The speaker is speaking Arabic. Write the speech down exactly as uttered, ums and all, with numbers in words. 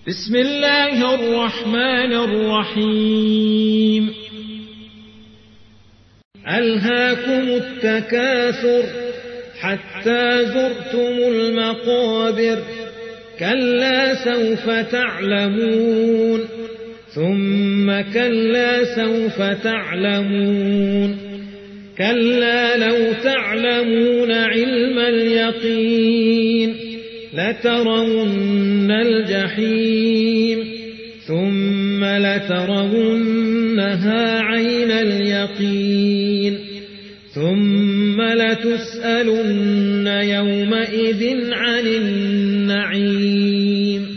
بسم الله الرحمن الرحيم. ألهاكم التكاثر حتى زرتم المقابر، كلا سوف تعلمون ثم كلا سوف تعلمون، كلا لو تعلمون علم اليقين لترون الجحيم ثم لترونها عين اليقين ثم لتسألن يومئذ عن النعيم.